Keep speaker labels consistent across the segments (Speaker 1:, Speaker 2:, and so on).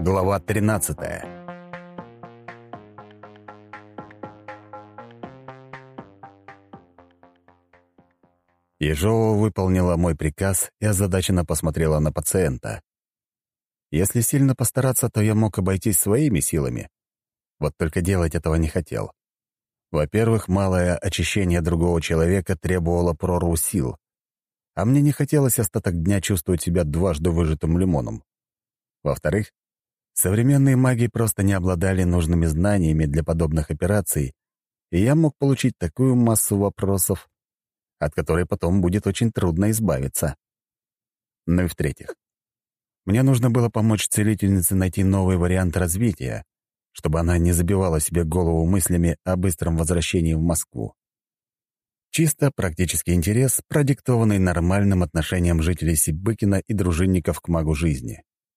Speaker 1: Глава 13. Ежова выполнила мой приказ и озадаченно посмотрела на пациента. Если сильно постараться, то я мог обойтись своими силами. Вот только делать этого не хотел. Во-первых, малое очищение другого человека требовало прорву сил, а мне не хотелось остаток дня чувствовать себя дважды выжатым лимоном. Во-вторых, современные маги просто не обладали нужными знаниями для подобных операций, и я мог получить такую массу вопросов, от которой потом будет очень трудно избавиться. Ну и в-третьих, мне нужно было помочь целительнице найти новый вариант развития, чтобы она не забивала себе голову мыслями о быстром возвращении в Москву. Чисто практический интерес, продиктованный нормальным отношением жителей Сибыкина и дружинников к магу жизни.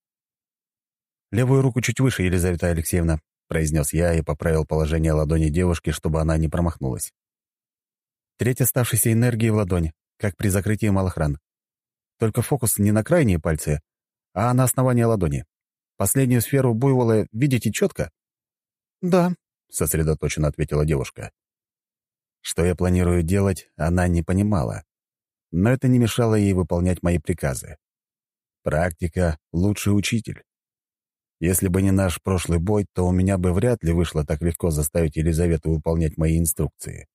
Speaker 1: «Левую руку чуть выше, Елизавета Алексеевна», — произнес я и поправил положение ладони девушки, чтобы она не промахнулась. Треть оставшейся энергии в ладонь, как при закрытии малых ран. Только фокус не на крайние пальцы, а на основании ладони. Последнюю сферу буйвола видите четко? «Да», — сосредоточенно ответила девушка. Что я планирую делать, она не понимала, но это не мешало ей выполнять мои приказы. Практика — лучший учитель. Если бы не наш прошлый бой, то у меня бы вряд ли вышло так легко заставить Елизавету выполнять мои инструкции.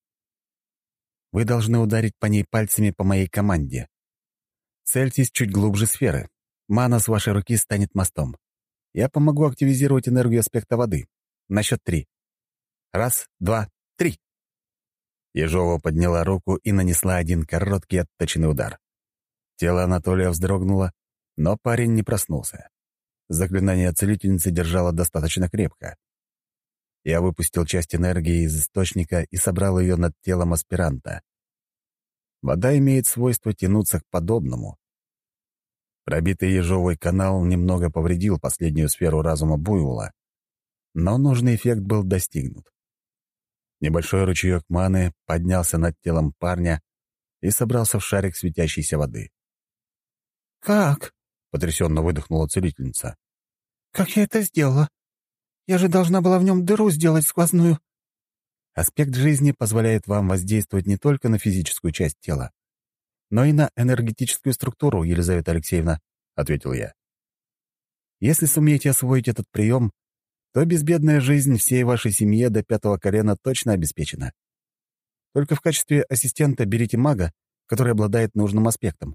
Speaker 1: Вы должны ударить по ней пальцами по моей команде. Цельтесь чуть глубже сферы. Мана с вашей руки станет мостом. Я помогу активизировать энергию аспекта воды. На счет 3. 1, 2, 3. Ежова подняла руку и нанесла один короткий отточенный удар. Тело Анатолия вздрогнуло, но парень не проснулся. Заклинание целительницы держало достаточно крепко. Я выпустил часть энергии из источника и собрал ее над телом аспиранта. Вода имеет свойство тянуться к подобному. Пробитый ежовый канал немного повредил последнюю сферу разума буйвола, но нужный эффект был достигнут. Небольшой ручеек маны поднялся над телом парня и собрался в шарик светящейся воды.
Speaker 2: «Как?»
Speaker 1: — потрясенно выдохнула целительница.
Speaker 2: «Как я это сделала? Я же должна была в нем дыру сделать сквозную».
Speaker 1: Аспект жизни позволяет вам воздействовать не только на физическую часть тела, но и на энергетическую структуру, Елизавета Алексеевна, — ответил я. Если сумеете освоить этот прием, то безбедная жизнь всей вашей семье до 5-го колена точно обеспечена. Только в качестве ассистента берите мага, который обладает нужным аспектом.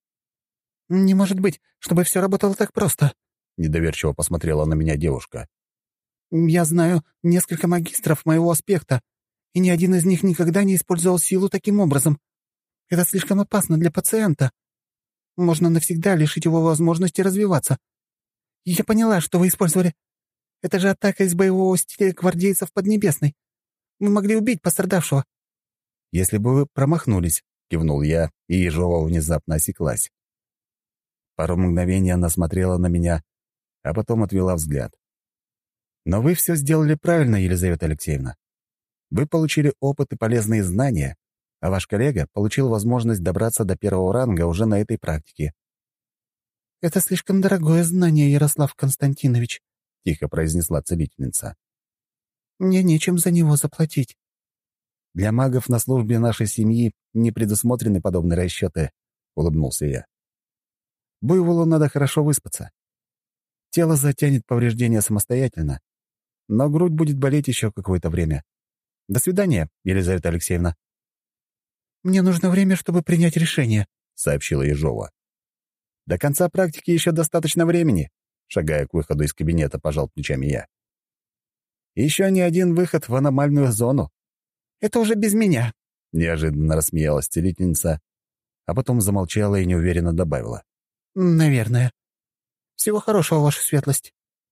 Speaker 2: «Не может быть, чтобы все работало так просто», —
Speaker 1: Недоверчиво посмотрела на меня девушка.
Speaker 2: «Я знаю несколько магистров моего аспекта, и ни один из них никогда не использовал силу таким образом. Это слишком опасно для пациента. Можно навсегда лишить его возможности развиваться. Я поняла, что вы использовали. Это же атака из боевого стиля гвардейцев Поднебесной. Мы могли убить пострадавшего».
Speaker 1: «Если бы вы промахнулись», — кивнул я, и Ежова внезапно осеклась. Пару мгновений она смотрела на меня, а потом отвела взгляд. «Но вы все сделали правильно, Елизавета Алексеевна. Вы получили опыт и полезные знания, а ваш коллега получил возможность добраться до 1-го ранга уже на этой практике».
Speaker 2: «Это слишком дорогое знание, Ярослав Константинович», — тихо произнесла целительница. «Мне нечем за него заплатить».
Speaker 1: «Для магов на службе нашей семьи не предусмотрены подобные расчеты», — улыбнулся я. «Буйволу надо хорошо выспаться. Тело затянет повреждения самостоятельно, но грудь будет болеть еще какое-то время. До свидания, Елизавета Алексеевна».
Speaker 2: «Мне нужно время, чтобы принять решение»,
Speaker 1: — сообщила Ежова. «До конца практики еще достаточно времени», — шагая к выходу из кабинета, пожал плечами я. «Еще не один выход в аномальную зону».
Speaker 2: «Это уже без меня»,
Speaker 1: — неожиданно рассмеялась целительница, а потом замолчала и неуверенно добавила.
Speaker 2: «Наверное. Всего хорошего, ваша светлость».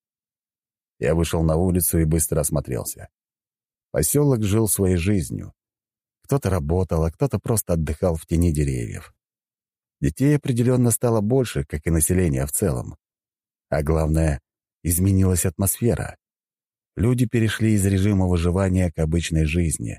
Speaker 1: Я вышел на улицу и быстро осмотрелся. Поселок жил своей жизнью. Кто-то работал, а кто-то просто отдыхал в тени деревьев. Детей определенно стало больше, как и население в целом. А главное, изменилась атмосфера. Люди перешли из режима выживания к обычной жизни.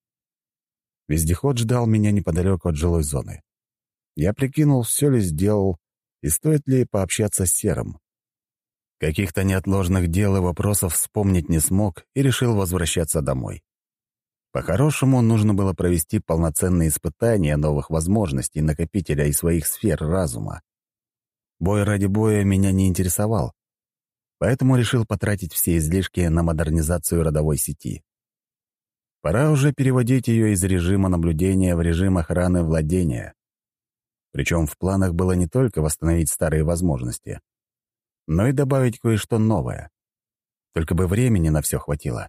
Speaker 1: Вездеход ждал меня неподалеку от жилой зоны. Я прикинул, все ли сделал и стоит ли пообщаться с Серым. Каких-то неотложных дел и вопросов вспомнить не смог и решил возвращаться домой. По-хорошему, нужно было провести полноценные испытания новых возможностей накопителя и своих сфер разума. Бой ради боя меня не интересовал, поэтому решил потратить все излишки на модернизацию родовой сети. Пора уже переводить ее из режима наблюдения в режим охраны владения. Причем в планах было не только восстановить старые возможности, но и добавить кое-что новое. Только бы времени на все хватило.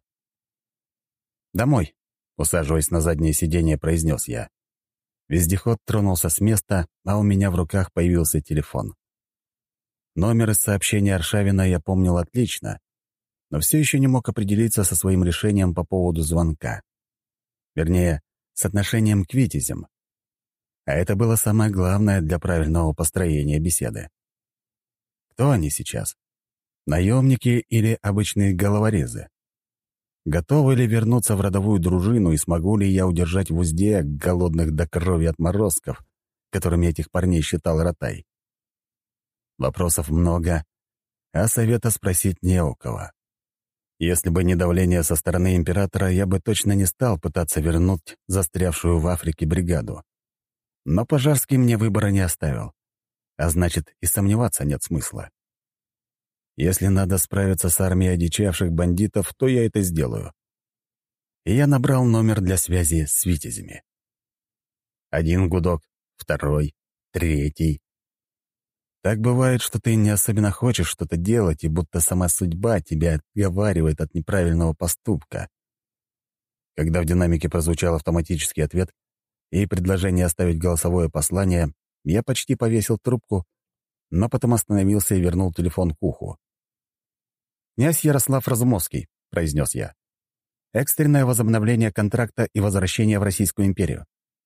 Speaker 1: «Домой», — усаживаясь на заднее сиденье, произнес я. Вездеход тронулся с места, а у меня в руках появился телефон. Номер из сообщения Аршавина я помнил отлично, но все еще не мог определиться со своим решением по поводу звонка. Вернее, с отношением к витязям. А это было самое главное для правильного построения беседы. Кто они сейчас? Наемники или обычные головорезы? Готовы ли вернуться в родовую дружину и смогу ли я удержать в узде голодных до крови отморозков, которыми этих парней считал Ротай? Вопросов много, а совета спросить не у кого. Если бы не давление со стороны императора, я бы точно не стал пытаться вернуть застрявшую в Африке бригаду. Но Пожарский мне выбора не оставил, а значит, и сомневаться нет смысла. Если надо справиться с армией одичавших бандитов, то я это сделаю. И я набрал номер для связи с витязями. Один гудок, второй, третий. Так бывает, что ты не особенно хочешь что-то делать, и будто сама судьба тебя отговаривает от неправильного поступка. Когда в динамике прозвучал автоматический ответ и предложение оставить голосовое послание, я почти повесил трубку, но потом остановился и вернул телефон к уху. «Князь Ярослав Разумовский», — произнес я. «Экстренное возобновление контракта и возвращение в Российскую империю».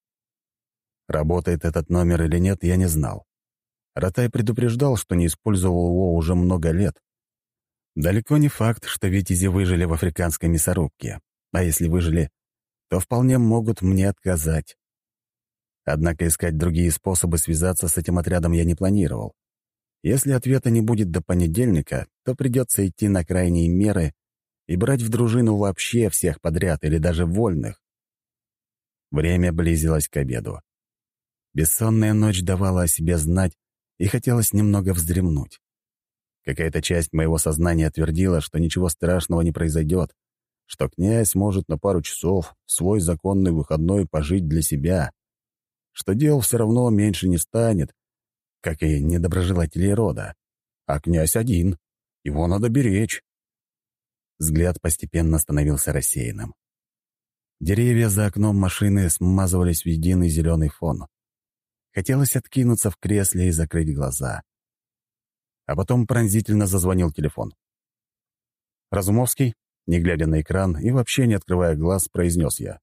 Speaker 1: Работает этот номер или нет, я не знал. Ротай предупреждал, что не использовал его уже много лет. Далеко не факт, что витязи выжили в африканской мясорубке, а если выжили, то вполне могут мне отказать. Однако искать другие способы связаться с этим отрядом я не планировал. Если ответа не будет до понедельника, то придется идти на крайние меры и брать в дружину вообще всех подряд или даже вольных. Время близилось к обеду. Бессонная ночь давала о себе знать, и хотелось немного вздремнуть. Какая-то часть моего сознания твердила, что ничего страшного не произойдет, что князь может на пару часов свой законный выходной пожить для себя, что дел все равно меньше не станет, как и недоброжелателей рода. А князь один, его надо беречь. Взгляд постепенно становился рассеянным. Деревья за окном машины смазывались в единый зеленый фон. Хотелось откинуться в кресле и закрыть глаза. А потом пронзительно зазвонил телефон. «Разумовский», не глядя на экран и вообще не открывая глаз, произнес я.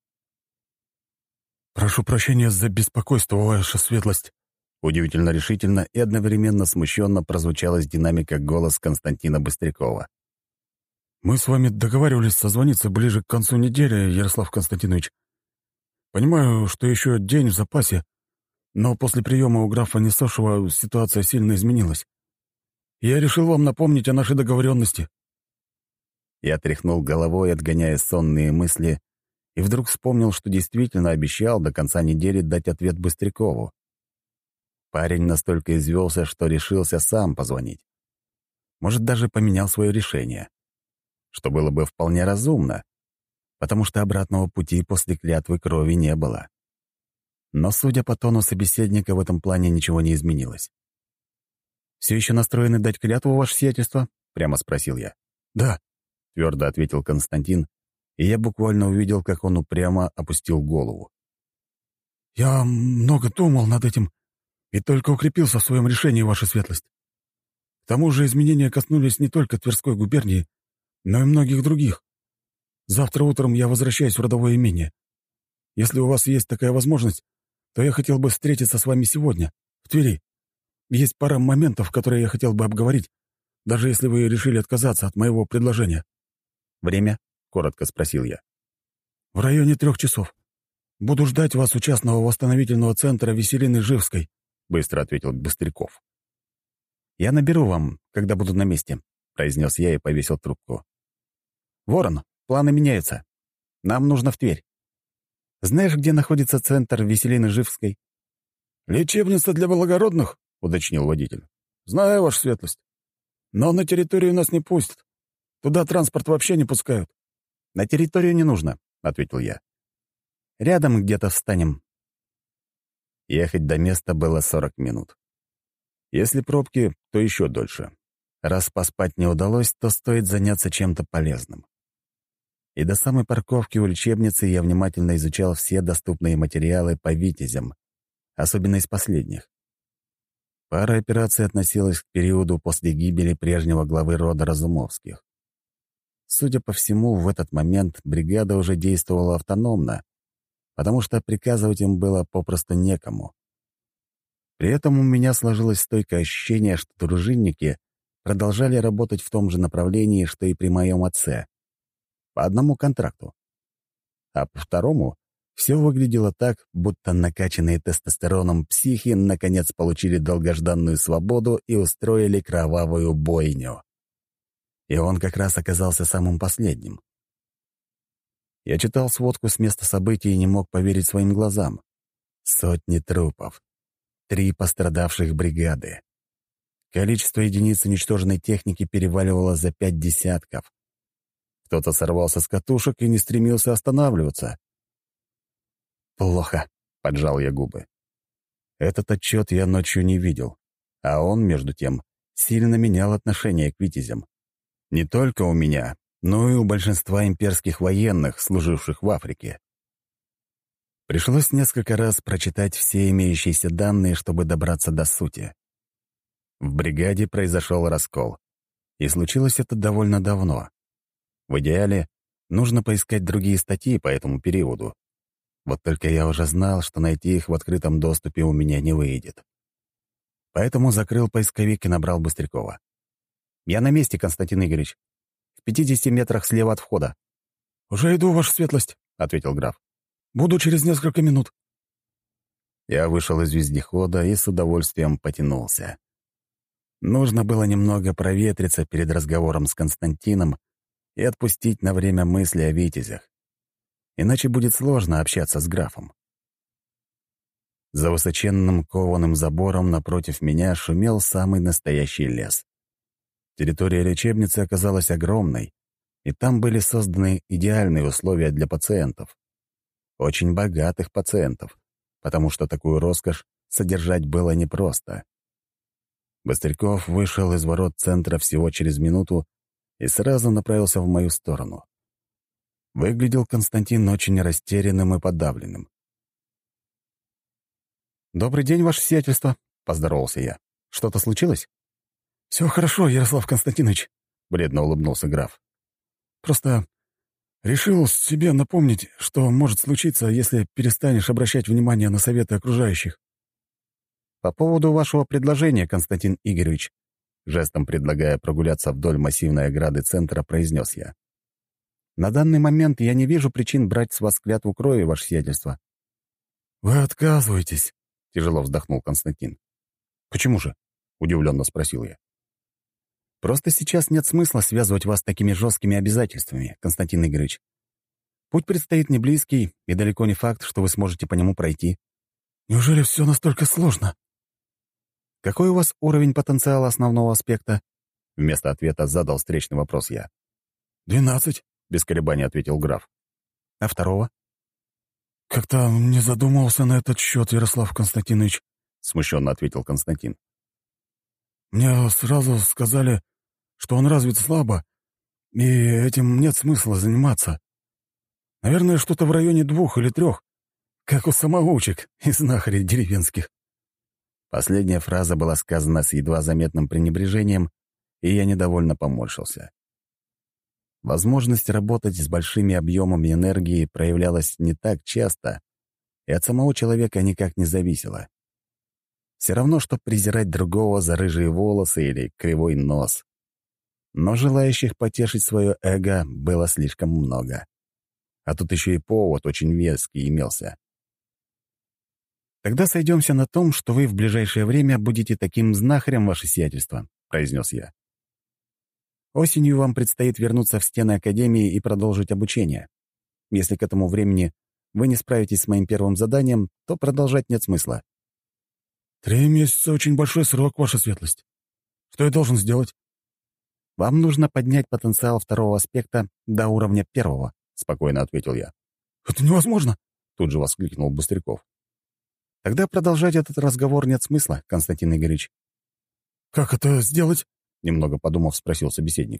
Speaker 3: «Прошу прощения за беспокойство, ваша светлость».
Speaker 1: Удивительно решительно и одновременно смущенно прозвучал из динамика голос Константина Быстрякова.
Speaker 3: «Мы с вами договаривались созвониться ближе к концу недели, Ярослав Константинович. Понимаю, что еще день в запасе, но после приема у графа Несошева ситуация сильно изменилась. Я решил вам напомнить о нашей договоренности».
Speaker 1: Я тряхнул головой, отгоняя сонные мысли, и вдруг вспомнил, что действительно обещал до конца недели дать ответ Быстрякову. Парень настолько извелся, что решился сам позвонить. Может, даже поменял свое решение. Что было бы вполне разумно, потому что обратного пути после клятвы крови не было. Но, судя по тону собеседника, в этом плане ничего не изменилось. «Все еще настроены дать клятву, ваше сиятельство?» — прямо спросил я.
Speaker 3: «Да»,
Speaker 1: — твердо ответил Константин, и я буквально увидел, как он упрямо опустил голову.
Speaker 3: «Я много думал над этим и только укрепился в своем решении, ваша светлость. К тому же изменения коснулись не только Тверской губернии, но и многих других. Завтра утром я возвращаюсь в родовое имение. Если у вас есть такая возможность, то я хотел бы встретиться с вами сегодня, в Твери. Есть пара моментов, которые я хотел бы обговорить, даже если вы решили отказаться от моего предложения».
Speaker 1: «Время?» — коротко спросил я.
Speaker 3: «В районе 3 часов. Буду ждать вас у частного восстановительного центра Веселины Живской», —
Speaker 1: быстро ответил Быстряков. «Я наберу вам, когда буду на месте. — произнес я и повесил трубку. «Ворон, планы меняются. Нам нужно в Тверь. Знаешь, где находится центр Веселины Живской?»
Speaker 3: «Лечебница для благородных?» — уточнил водитель. «Знаю, ваша светлость. Но на территорию нас не пустят. Туда транспорт вообще не пускают».
Speaker 1: «На территорию не нужно», — ответил я. «Рядом где-то встанем». Ехать до места было 40 минут. Если пробки, то еще дольше. Раз поспать не удалось, то стоит заняться чем-то полезным. И до самой парковки у лечебницы я внимательно изучал все доступные материалы по «Витязям», особенно из последних. Пара операций относилась к периоду после гибели прежнего главы рода Разумовских. Судя по всему, в этот момент бригада уже действовала автономно, потому что приказывать им было попросту некому. При этом у меня сложилось стойкое ощущение, что дружинники продолжали работать в том же направлении, что и при моем отце. По одному контракту. А по второму все выглядело так, будто накачанные тестостероном психи наконец получили долгожданную свободу и устроили кровавую бойню. И он как раз оказался самым последним. Я читал сводку с места событий и не мог поверить своим глазам. Сотни трупов. 3 пострадавших бригады. Количество единиц уничтоженной техники переваливало за 5 десятков. Кто-то сорвался с катушек и не стремился останавливаться. «Плохо», — поджал я губы. Этот отчет я ночью не видел, а он, между тем, сильно менял отношение к витязям. Не только у меня, но и у большинства имперских военных, служивших в Африке. Пришлось несколько раз прочитать все имеющиеся данные, чтобы добраться до сути. В бригаде произошел раскол, и случилось это довольно давно. В идеале, нужно поискать другие статьи по этому периоду. Вот только я уже знал, что найти их в открытом доступе у меня не выйдет. Поэтому закрыл поисковик и набрал Быстрякова. «Я на месте, Константин Игоревич. В 50 метрах слева от входа».
Speaker 3: «Уже иду, ваша светлость», — ответил граф. «Буду через несколько минут».
Speaker 1: Я вышел из вездехода и с удовольствием потянулся. Нужно было немного проветриться перед разговором с Константином и отпустить на время мысли о витязях. Иначе будет сложно общаться с графом. За высоченным кованым забором напротив меня шумел самый настоящий лес. Территория лечебницы оказалась огромной, и там были созданы идеальные условия для пациентов. Очень богатых пациентов, потому что такую роскошь содержать было непросто. Быстряков вышел из ворот центра всего через минуту и сразу направился в мою сторону. Выглядел Константин очень растерянным и подавленным. «Добрый день, ваше сиятельство», — поздоровался я. «Что-то случилось?»
Speaker 3: «Все хорошо, Ярослав Константинович», — бледно улыбнулся граф. «Просто решил себе напомнить, что может случиться, если перестанешь обращать внимание на советы окружающих».
Speaker 1: «По поводу вашего предложения, Константин Игоревич», жестом предлагая прогуляться вдоль массивной ограды центра, произнес я. «На данный момент я не вижу причин брать с вас клятву крови, ваше сиятельство».
Speaker 3: «Вы отказываетесь», — тяжело вздохнул Константин.
Speaker 1: «Почему же?» — удивленно спросил я. «Просто сейчас нет смысла связывать вас с такими жесткими обязательствами, Константин Игоревич. Путь предстоит не близкий, и далеко не факт, что вы сможете по нему пройти».
Speaker 3: «Неужели все настолько сложно?»
Speaker 1: «Какой у вас уровень потенциала основного аспекта?» Вместо ответа задал встречный вопрос я.
Speaker 3: 12, — без колебаний ответил граф.
Speaker 1: «А второго?»
Speaker 3: «Как-то не задумывался на этот счет, Ярослав Константинович», — смущенно ответил Константин. «Мне сразу сказали, что он развит слабо, и этим нет смысла заниматься. Наверное, что-то в районе 2 или 3, как у самоучек и знахарей деревенских».
Speaker 1: Последняя фраза была сказана с едва заметным пренебрежением, и я недовольно поморщился. Возможность работать с большими объемами энергии проявлялась не так часто, и от самого человека никак не зависела. Все равно, что презирать другого за рыжие волосы или кривой нос. Но желающих потешить свое эго было слишком много. А тут еще и повод очень веский имелся. «Тогда сойдемся на том, что вы в ближайшее время будете таким знахарем, ваше сиятельство», — произнес я. Осенью вам предстоит вернуться в стены Академии и продолжить обучение. Если к этому времени вы не справитесь с моим первым заданием, то продолжать нет смысла.
Speaker 3: 3 месяца — очень большой срок, ваша светлость. Что я должен сделать?
Speaker 1: Вам нужно поднять потенциал второго аспекта до уровня первого, спокойно ответил я.
Speaker 3: Это невозможно!
Speaker 1: Тут же воскликнул Быстряков. Тогда продолжать этот разговор нет смысла, Константин Игоревич.
Speaker 3: Как это сделать?
Speaker 1: Немного подумав, спросил собеседник.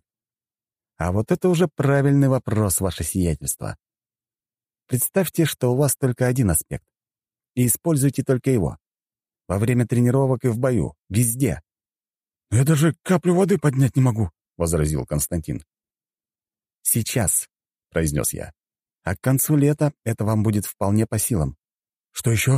Speaker 1: А вот это уже правильный вопрос, ваше сиятельство. Представьте, что у вас только один аспект, и используйте только его. Во время тренировок и в бою, везде.
Speaker 3: Я даже каплю воды поднять не могу,
Speaker 1: — возразил Константин. «Сейчас», — произнес я. «А к концу лета это вам будет вполне по силам».
Speaker 3: «Что еще?»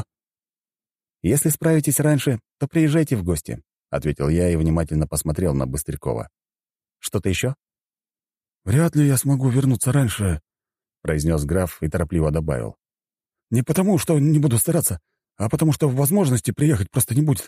Speaker 1: «Если справитесь раньше, то приезжайте в гости», — ответил я и внимательно посмотрел на Быстрякова. «Что-то еще?»
Speaker 3: «Вряд ли я смогу вернуться раньше»,
Speaker 1: — произнес граф и торопливо добавил.
Speaker 3: «Не потому, что не буду стараться, а потому что возможности приехать просто не будет.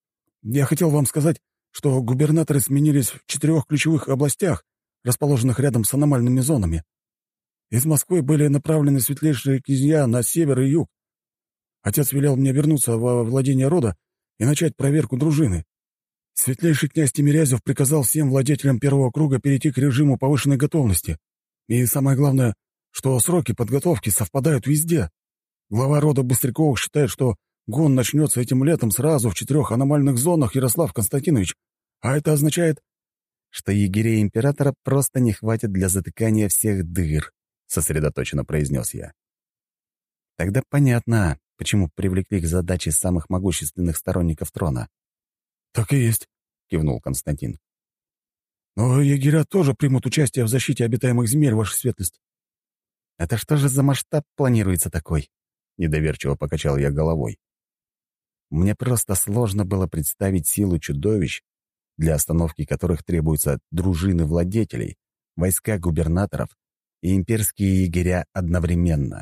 Speaker 3: Я хотел вам сказать, что губернаторы сменились в 4 ключевых областях, расположенных рядом с аномальными зонами. Из Москвы были направлены светлейшие князья на север и юг. Отец велел мне вернуться во владение рода и начать проверку дружины. Светлейший князь Тимирязев приказал всем владетелям первого круга перейти к режиму повышенной готовности. И самое главное, что сроки подготовки совпадают везде. Глава рода Быстряковых считает, что гон начнется этим летом сразу в 4 аномальных зонах, Ярослав Константинович. А это означает,
Speaker 1: что егерей императора просто не хватит для затыкания всех дыр, сосредоточенно произнес я. Тогда понятно, почему привлекли к задаче самых могущественных сторонников трона.
Speaker 3: «Так и есть», — кивнул Константин. «Но егеря тоже примут участие в защите обитаемых земель, ваша светлость».
Speaker 1: «Это что же за масштаб планируется такой?» — недоверчиво покачал я головой. Мне просто сложно было представить силу чудовищ, для остановки которых требуются дружины владетелей, войска губернаторов и имперские егеря одновременно.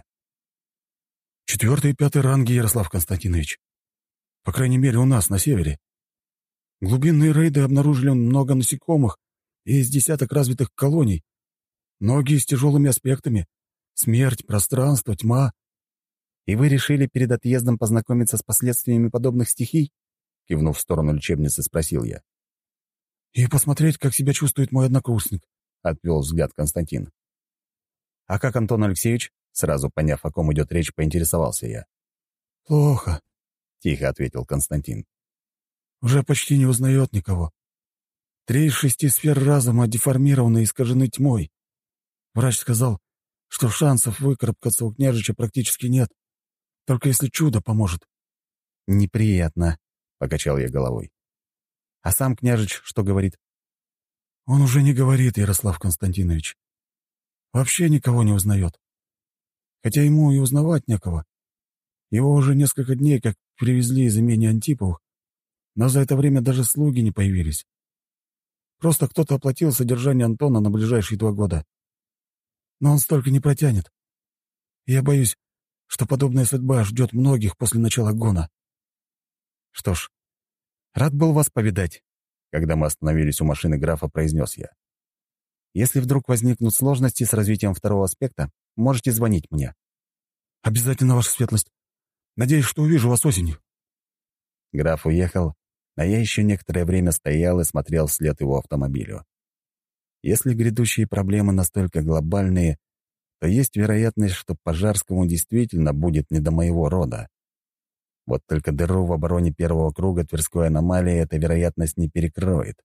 Speaker 3: 4 и 5 ранги, Ярослав Константинович. По крайней мере, у нас, на севере. Глубинные рейды обнаружили много насекомых и из десяток развитых колоний. Многие с тяжелыми аспектами. Смерть, пространство, тьма.
Speaker 1: «И вы решили перед отъездом познакомиться с последствиями подобных стихий?» Кивнув в сторону лечебницы, спросил я.
Speaker 3: «И посмотреть, как себя чувствует мой однокурсник», — отвел взгляд Константин.
Speaker 1: «А как Антон Алексеевич?» Сразу поняв, о ком идет речь, поинтересовался я.
Speaker 3: «Плохо»,
Speaker 1: — тихо ответил Константин.
Speaker 3: «Уже почти не узнает никого. 3 из 6 сфер разума деформированы и искажены тьмой. Врач сказал, что шансов выкарабкаться у княжича практически нет, только если чудо поможет».
Speaker 1: «Неприятно», — покачал я головой. «А сам княжич что говорит?»
Speaker 3: «Он уже не говорит, Ярослав Константинович. Вообще никого не узнает. Хотя ему и узнавать некого. Его уже несколько дней как привезли из имени Антиповых, но за это время даже слуги не появились. Просто кто-то оплатил содержание Антона на ближайшие 2 года. Но он столько не протянет. И я боюсь, что подобная судьба ждет многих после начала гона».
Speaker 1: «Что ж, рад был вас повидать», — когда мы остановились у машины графа, произнес я. «Если вдруг возникнут сложности с развитием второго аспекта, можете звонить мне».
Speaker 3: «Обязательно, ваша светлость. Надеюсь, что увижу вас осенью».
Speaker 1: Граф уехал, а я еще некоторое время стоял и смотрел вслед его автомобилю. Если грядущие проблемы настолько глобальные, то есть вероятность, что Пожарскому действительно будет не до моего рода. Вот только дыру в обороне первого круга Тверской аномалии эта вероятность не перекроет.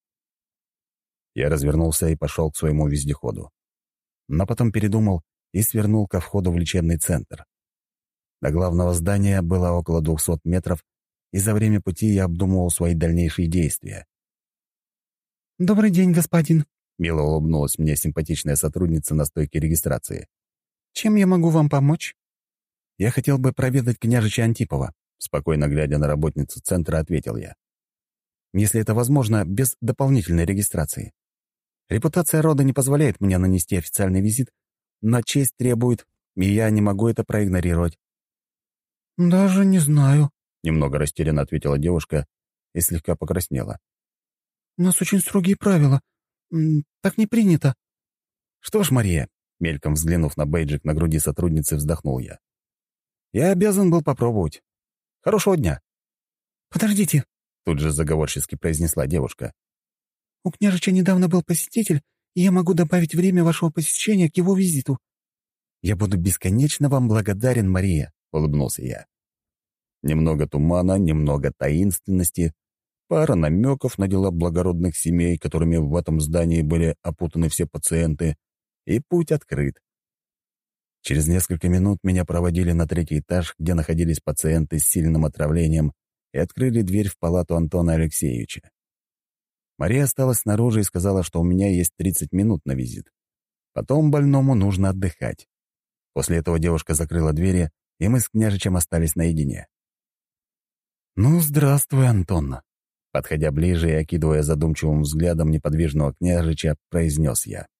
Speaker 1: Я развернулся и пошел к своему вездеходу. Но потом передумал и свернул ко входу в лечебный центр. До главного здания было около 200 метров, и за время пути я обдумывал свои дальнейшие действия.
Speaker 2: «Добрый день, господин»,
Speaker 1: — мило улыбнулась мне симпатичная сотрудница на стойке регистрации.
Speaker 2: «Чем я могу вам помочь?»
Speaker 1: «Я хотел бы проведать княжича Антипова», — спокойно глядя на работницу центра, ответил я. «Если это возможно, без дополнительной регистрации. Репутация рода не позволяет мне нанести официальный визит, но честь требует, и я не могу это проигнорировать».
Speaker 2: «Даже не знаю»,
Speaker 1: — немного растерянно ответила девушка и слегка покраснела.
Speaker 2: «У нас очень строгие правила. Так не принято».
Speaker 1: «Что ж, Мария», — мельком взглянув на бейджик на груди сотрудницы, вздохнул я. «Я обязан был попробовать. Хорошего дня».
Speaker 2: «Подождите», —
Speaker 1: тут же заговорчески произнесла девушка.
Speaker 2: «у княжича недавно был посетитель, и я могу добавить время вашего посещения к его визиту».
Speaker 1: «Я буду бесконечно вам благодарен, Мария», — улыбнулся я. Немного тумана, немного таинственности, пара намеков на дела благородных семей, которыми в этом здании были опутаны все пациенты, и путь открыт. Через несколько минут меня проводили на 3-й этаж, где находились пациенты с сильным отравлением, и открыли дверь в палату Антона Алексеевича. Мария осталась снаружи и сказала, что у меня есть 30 минут на визит. Потом больному нужно отдыхать. После этого девушка закрыла двери, и мы с княжичем остались наедине. «Ну, здравствуй, Антон», — подходя ближе и окидывая задумчивым взглядом неподвижного княжича, произнес я.